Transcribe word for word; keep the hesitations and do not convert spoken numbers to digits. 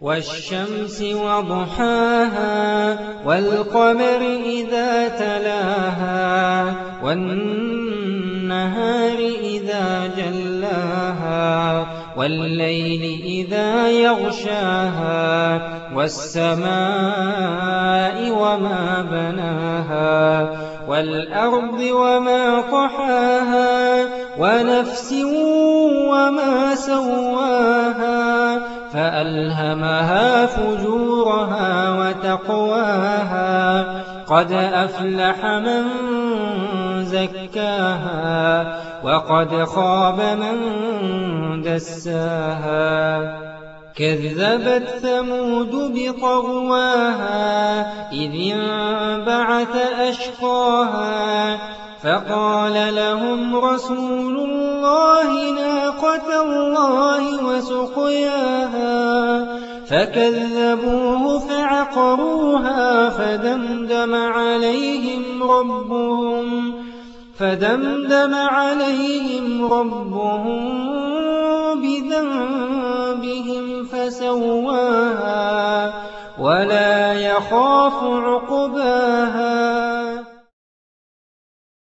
والشمس وضحاها والقمر إذا تلاها والنهار إذا جلاها والليل إذا يغشاها والسماء وما بناها والأرض وما طحاها ونفس وما سواها فألهمها فجورها وتقواها قد أفلح من زكاها وقد خاب من دساها كذبت ثمود بطغواها إذ انبعث أشقاها فقال لهم رسول الله ناقة الله وسقياها فكذبوه فعقروها فدمدم عليهم ربهم فدمدم عليهم ربهم بذنبهم فسواها ولا يخاف عقباها